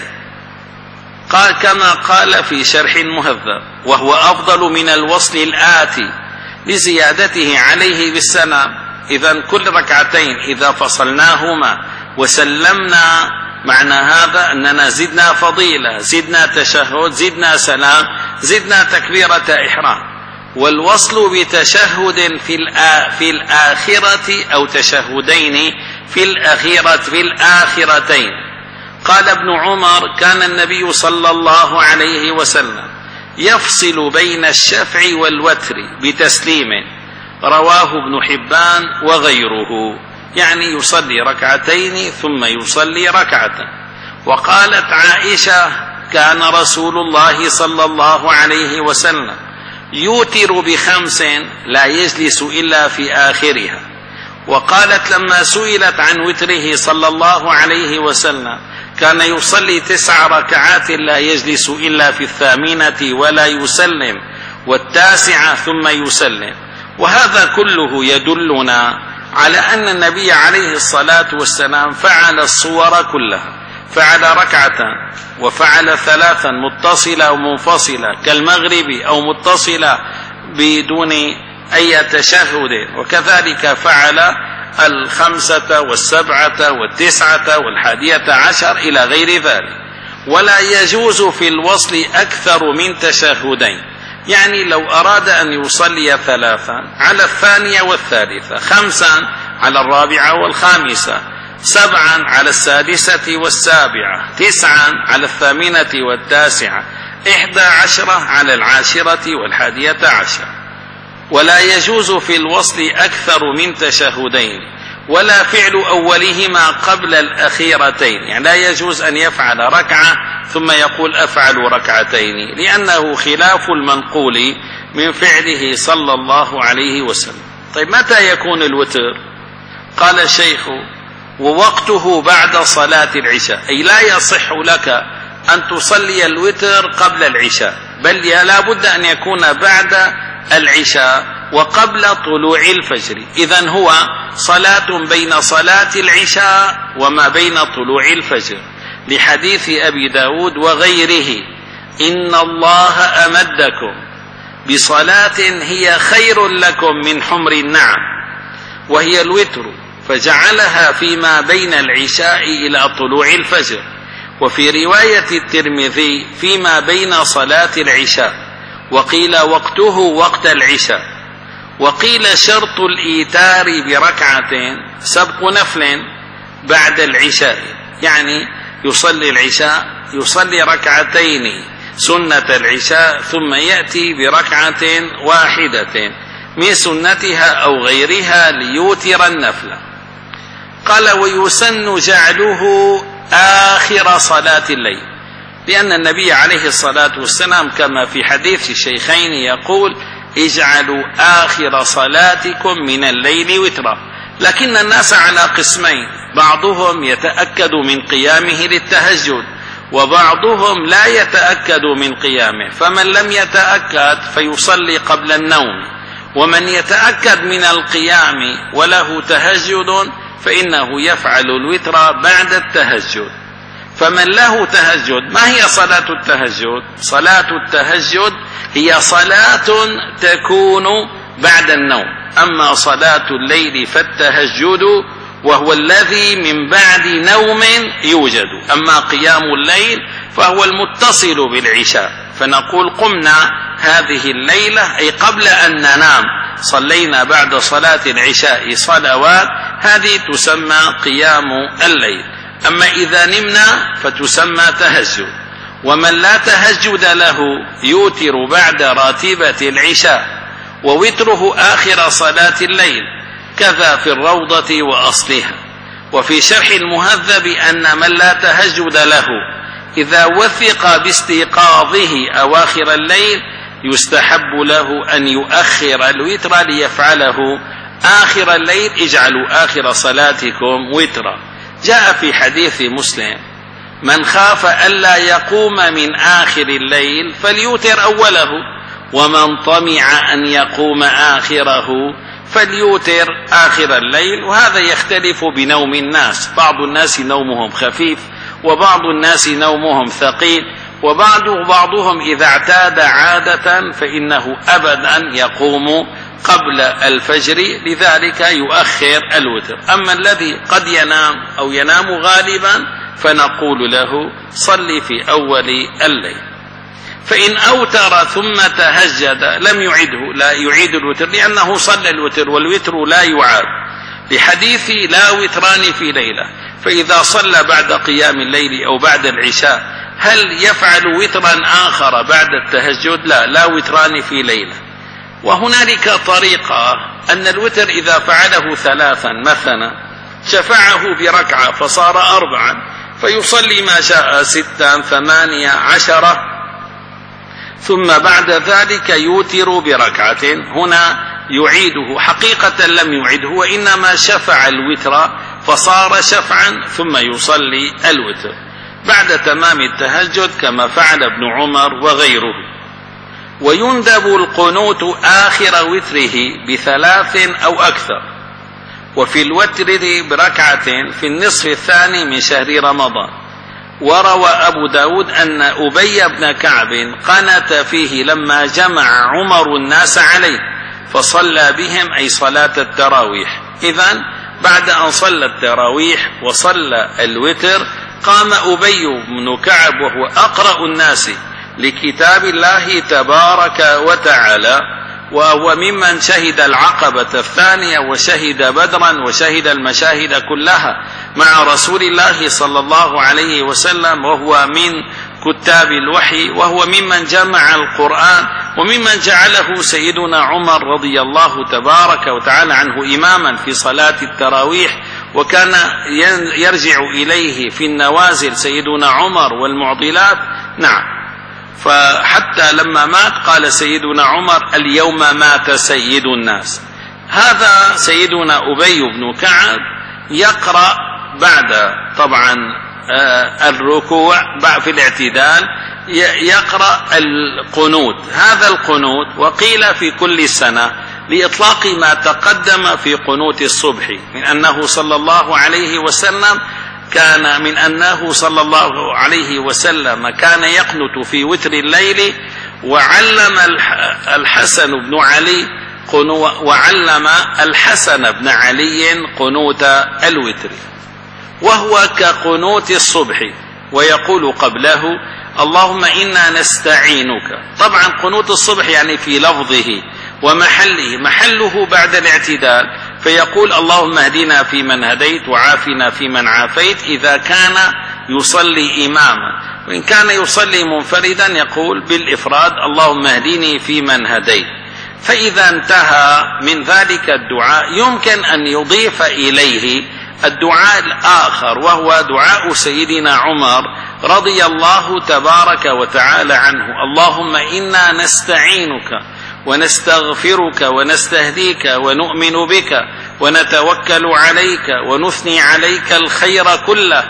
قال كما قال في شرح المهذب: وهو أفضل من الوصل الآتي لزيادته عليه بالسلام. إذن كل ركعتين إذا فصلناهما وسلمنا، معنى هذا أننا زدنا فضيلة، زدنا تشهد، زدنا سلام، زدنا تكبيرة إحرام. والوصل بتشهد في في الآخرة أو تشهدين في الأخيرة في الآخرتين. قال ابن عمر: كان النبي صلى الله عليه وسلم يفصل بين الشفع والوتر بتسليم، رواه ابن حبان وغيره، يعني يصلي ركعتين ثم يصلي ركعة. وقالت عائشة: كان رسول الله صلى الله عليه وسلم يوتر بخمس لا يجلس إلا في آخرها. وقالت لما سئلت عن وتره صلى الله عليه وسلم: كان يصلي تسع ركعات لا يجلس إلا في الثامنة ولا يسلم، والتاسعة ثم يسلم. وهذا كله يدلنا على أن النبي عليه الصلاة والسلام فعل الصور كلها، فعل ركعة وفعل ثلاثا متصلة أو منفصلة كالمغرب أو متصلة بدون أي تشهد، وكذلك فعل الخمسة والسبعة والتسعة والحادية عشر إلى غير ذلك. ولا يجوز في الوصل أكثر من تشهدين، يعني لو أراد أن يصلي ثلاثا على الثانية والثالثة، خمسا على الرابعة والخامسة، سبعا على السادسة والسابعة، تسعا على الثامنة والتاسعة، إحدى عشرة على العاشرة والحادية عشر. ولا يجوز في الوصل أكثر من تشهدين، ولا فعل أولهما قبل الأخيرتين، يعني لا يجوز أن يفعل ركعة ثم يقول أفعل ركعتين، لأنه خلاف المنقول من فعله صلى الله عليه وسلم. طيب متى يكون الوتر؟ قال الشيخ: ووقته بعد صلاة العشاء، أي لا يصح لك أن تصلي الوتر قبل العشاء، بل لا بد أن يكون بعد العشاء وقبل طلوع الفجر. إذن هو صلاة بين صلاة العشاء وما بين طلوع الفجر، لحديث أبي داود وغيره: إن الله أمدكم بصلاة هي خير لكم من حمر النعم، وهي الوتر، فجعلها فيما بين العشاء إلى طلوع الفجر. وفي رواية الترمذي: فيما بين صلاة العشاء، وقيل وقته وقت العشاء، وقيل شرط الإيتار بركعة سبق نفل بعد العشاء، يعني يصلي العشاء يصلي ركعتين سنة العشاء ثم يأتي بركعة واحدة من سنتها أو غيرها ليوتر النفل. قال: ويسن جعله آخر صلاة الليل، لأن النبي عليه الصلاة والسلام كما في حديث الشيخين يقول: اجعلوا آخر صلاتكم من الليل وترا. لكن الناس على قسمين: بعضهم يتأكد من قيامه للتهجد، وبعضهم لا يتأكد من قيامه، فمن لم يتأكد فيصلي قبل النوم، ومن يتأكد من القيام وله تهجد فإنه يفعل الوتر بعد التهجد. فمن له تهجد، ما هي صلاة التهجد؟ صلاة التهجد هي صلاة تكون بعد النوم. أما صلاة الليل فالتهجد وهو الذي من بعد نوم يوجد. أما قيام الليل فهو المتصل بالعشاء، فنقول قمنا هذه الليلة أي قبل أن ننام صلينا بعد صلاة العشاء صلوات، هذه تسمى قيام الليل. أما إذا نمنا فتسمى تهجد. ومن لا تهجد له يوتر بعد راتبة العشاء، ووتره آخر صلاة الليل، كذا في الروضة وأصلها. وفي شرح المهذب أن من لا تهجد له إذا وثق باستيقاظه أواخر الليل يستحب له أن يؤخر الوتر ليفعله آخر الليل. اجعلوا آخر صلاتكم وترا. جاء في حديث مسلم: من خاف ألا يقوم من آخر الليل فليوتر أوله، ومن طمع أن يقوم آخره فليوتر آخر الليل. وهذا يختلف بنوم الناس، بعض الناس نومهم خفيف وبعض الناس نومهم ثقيل، وبعض بعضهم إذا اعتاد عادة فإنه أبدا يقوم قبل الفجر، لذلك يؤخر الوتر. أما الذي قد ينام أو ينام غالبا فنقول له صل في أول الليل. فإن أوتر ثم تهجد لم يعده، لا يعيد الوتر لأنه صلى الوتر، والوتر لا يعاد لحديث لا وتران في ليلة. فإذا صلى بعد قيام الليل أو بعد العشاء هل يفعل وترا آخر بعد التهجد؟ لا، لا وتران في ليلة. وهنالك طريقة أن الوتر إذا فعله ثلاثا مثلا شفعه بركعة فصار أربعا، فيصلي ما شاء ستا ثمانية عشرة، ثم بعد ذلك يوتر بركعة. هنا يعيده، حقيقة لم يعده وإنما شفع الوتر فصار شفعا ثم يصلي الوتر بعد تمام التهجد كما فعل ابن عمر وغيره. ويندب القنوت آخر وتره بثلاث أو أكثر، وفي الوتر بركعة في النصف الثاني من شهر رمضان. وروى أبو داود أن أبي بن كعب قنت فيه لما جمع عمر الناس عليه فصلى بهم، أي صلاة التراويح. إذن بعد أن صلى التراويح وصلى الوتر قام أبي بن كعب وهو أقرأ الناس لكتاب الله تبارك وتعالى، وهو ممن شهد العقبة الثانية وشهد بدرا وشهد المشاهد كلها مع رسول الله صلى الله عليه وسلم، وهو من كتاب الوحي، وهو ممن جمع القرآن، وممن جعله سيدنا عمر رضي الله تبارك وتعالى عنه إماما في صلاة التراويح، وكان يرجع إليه في النوازل سيدنا عمر والمعضلات. نعم، فحتى لما مات قال سيدنا عمر اليوم مات سيد الناس. هذا سيدنا أبي بن كعب يقرأ بعد طبعا الركوع في الاعتدال يقرأ القنوت. هذا القنوت وقيل في كل سنة لإطلاق ما تقدم في قنوت الصبح من أنه صلى الله عليه وسلم كان من أنه صلى الله عليه وسلم كان يقنت في وتر الليل، وعلم الحسن بن علي وعلم الحسن بن علي قنوت الوتر، وهو كقنوت الصبح، ويقول قبله اللهم إنا نستعينك. طبعا قنوت الصبح يعني في لفظه ومحله، محله بعد الاعتدال، فيقول اللهم اهدنا فيمن هديت وعافنا فيمن عافيت إذا كان يصلي إماما. وإن كان يصلي منفردا يقول بالإفراد اللهم اهدني فيمن هديت. فإذا انتهى من ذلك الدعاء يمكن أن يضيف إليه الدعاء الآخر، وهو دعاء سيدنا عمر رضي الله تبارك وتعالى عنه اللهم إنا نستعينك ونستغفرك ونستهديك ونؤمن بك ونتوكل عليك ونثني عليك الخير كله،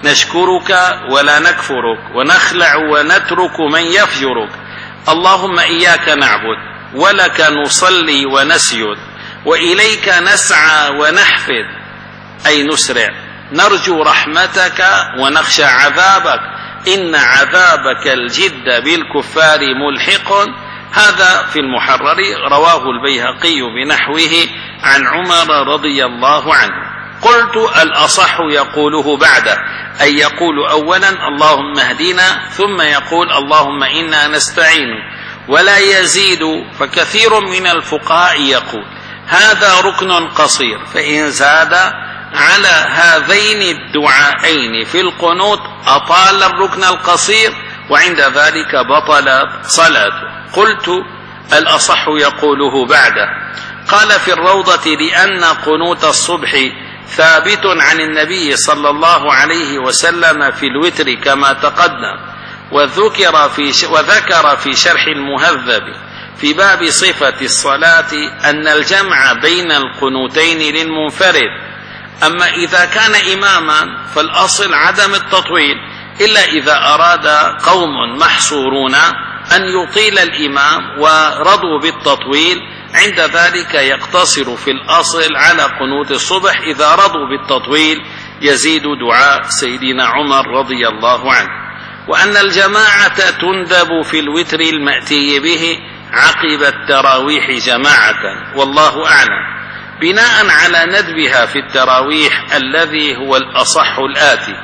نشكرك ولا نكفرك ونخلع ونترك من يفجرك، اللهم إياك نعبد ولك نصلي ونسجد وإليك نسعى ونحفد، أي نسرع، نرجو رحمتك ونخشى عذابك، إن عذابك الجد بالكفار ملحق. هذا في المحرر، رواه البيهقي بنحوه عن عمر رضي الله عنه. قلت الأصح يقوله بعده، أي يقول أولا اللهم اهدنا ثم يقول اللهم إنا نستعين، ولا يزيد. فكثير من الفقهاء يقول هذا ركن قصير، فإن زاد على هذين الدعائين في القنوت أطال الركن القصير، وعند ذلك بطل صلاته. قلت الأصح يقوله بعده. قال في الروضة لأن قنوت الصبح ثابت عن النبي صلى الله عليه وسلم في الوتر كما تقدم، وذكر في وذكر في شرح المهذب في باب صفة الصلاة أن الجمع بين القنوتين للمنفرد. أما إذا كان إماما فالأصل عدم التطويل، إلا إذا أراد قوم محصورون أن يطيل الإمام ورضوا بالتطويل، عند ذلك يقتصر في الأصل على قنوت الصبح. إذا رضوا بالتطويل يزيد دعاء سيدنا عمر رضي الله عنه. وأن الجماعة تندب في الوتر المأتي به عقب التراويح جماعة، والله أعلم، بناء على ندبها في التراويح الذي هو الأصح الآتي.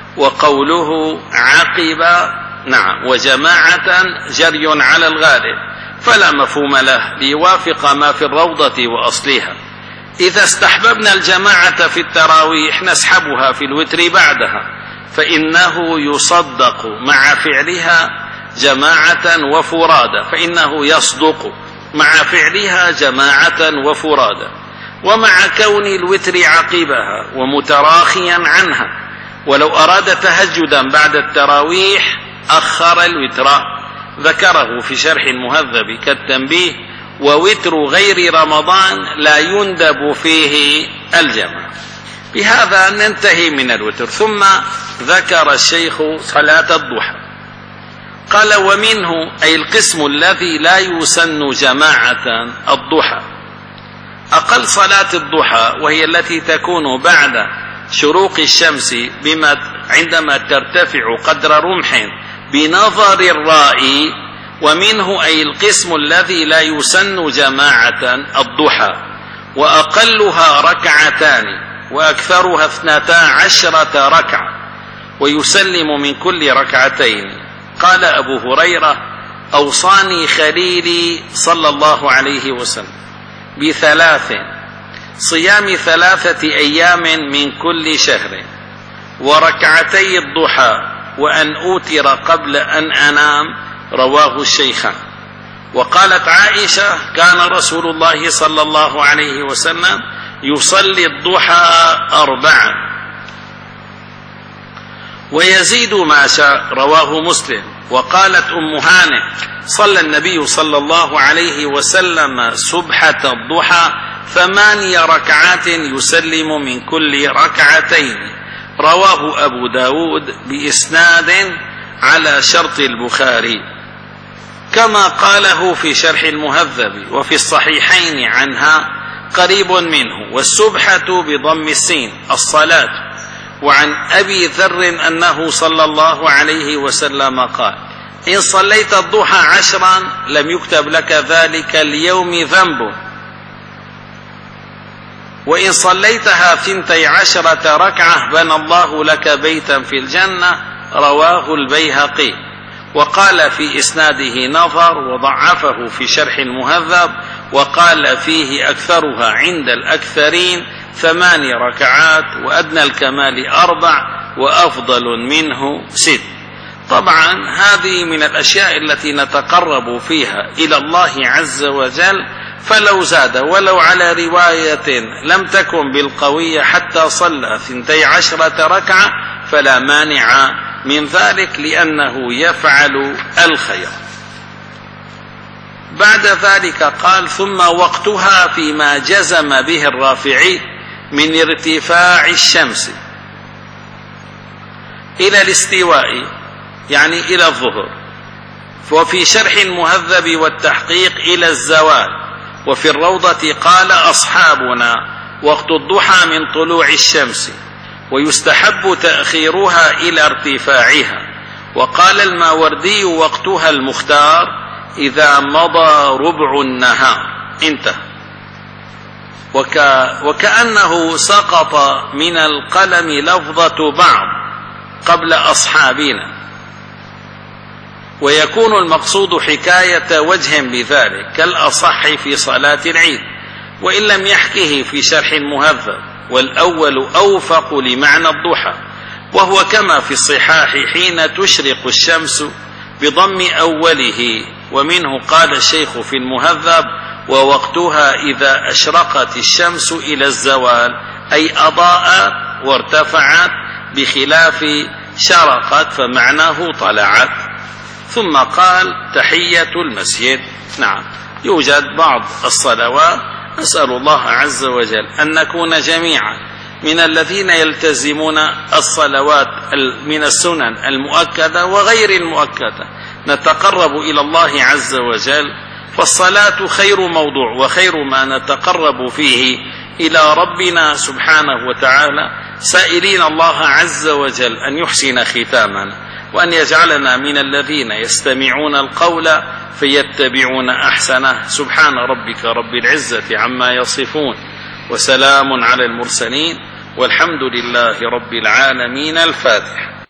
وقوله عقب نعم وجماعة جري على الغالب، فلا مفهوم له ليوافق ما في الروضة وأصلها. إذا استحببنا الجماعة في التراويح نسحبها في الوتر بعدها، فإنه يصدق مع فعلها جماعة وفرادى، فإنه يصدق مع فعلها جماعة وفرادى. ومع كون الوتر عقبها ومتراخيا عنها، ولو أراد تهجدا بعد التراويح أخر الوتر، ذكره في شرح المهذب كالتنبيه: ووتر غير رمضان لا يندب فيه الجمع. بهذا ننتهي من الوتر. ثم ذكر الشيخ صلاة الضحى، قال: ومنه أي القسم الذي لا يسن جماعة الضحى. أقل صلاة الضحى وهي التي تكون بعد شروق الشمس بما عندما ترتفع قدر رمح بنظر الرائي. ومنه أي القسم الذي لا يسن جماعة الضحى، وأقلها ركعتان وأكثرها اثنتا عشرة ركعة، ويسلم من كل ركعتين. قال أبو هريرة: أوصاني خليلي صلى الله عليه وسلم بثلاث: صيام ثلاثة أيام من كل شهر، وركعتي الضحى، وأن أوتر قبل أن أنام. رواه الشيخان. وقالت عائشة: كان رسول الله صلى الله عليه وسلم يصلي الضحى أربعا ويزيد ما شاء. رواه مسلم. وقالت أم هانئ: صلى النبي صلى الله عليه وسلم سبحة الضحى ثماني ركعات يسلم من كل ركعتين. رواه أبو داود بإسناد على شرط البخاري، كما قاله في شرح المهذب وفي الصحيحين عنها قريب منه. والسبحة بضم السين الصلاة. وعن أبي ذر أنه صلى الله عليه وسلم قال: إن صليت الضحى عشرا لم يكتب لك ذلك اليوم ذنب، وإن صليتها ثنتي عشرة ركعة بنى الله لك بيتا في الجنة. رواه البيهقي. وقال في إسناده نظر وضعفه في شرح المهذب، وقال فيه أكثرها عند الأكثرين ثماني ركعات، وأدنى الكمال أربع، وأفضل منه ست. طبعا هذه من الأشياء التي نتقرب فيها إلى الله عز وجل، فلو زاد ولو على رواية لم تكن بالقوية حتى صلى ثنتي عشرة ركعة فلا مانع من ذلك، لأنه يفعل الخير. بعد ذلك قال: ثم وقتها فيما جزم به الرافعي من ارتفاع الشمس إلى الاستواء، يعني إلى الظهر. وفي شرح المهذب والتحقيق إلى الزوال. وفي الروضة قال أصحابنا: وقت الضحى من طلوع الشمس، ويستحب تأخيرها إلى ارتفاعها. وقال الماوردي: وقتها المختار إذا مضى ربع النهار. انتهى. وك... وكأنه سقط من القلم لفظة بعض قبل أصحابنا، ويكون المقصود حكاية وجه بذلك كالأصح في صلاة العيد، وإن لم يحكه في شرح المهذب. والأول أوفق لمعنى الضحى، وهو كما في الصحاح حين تشرق الشمس بضم أوله. ومنه قال الشيخ في المهذب: ووقتها إذا أشرقت الشمس إلى الزوال، أي أضاءت وارتفعت، بخلاف شرقت فمعناه طلعت. ثم قال: تحية المسجد. نعم، يوجد بعض الصلوات نسأل الله عز وجل أن نكون جميعا من الذين يلتزمون الصلوات من السنن المؤكدة وغير المؤكدة، نتقرب إلى الله عز وجل، فالصلاة خير موضوع وخير ما نتقرب فيه إلى ربنا سبحانه وتعالى، سائلين الله عز وجل أن يحسن ختامنا، وأن يجعلنا من الذين يستمعون القول فيتبعون أحسنه. سبحان ربك رب العزة عما يصفون، وسلام على المرسلين، والحمد لله رب العالمين. الفاتحة.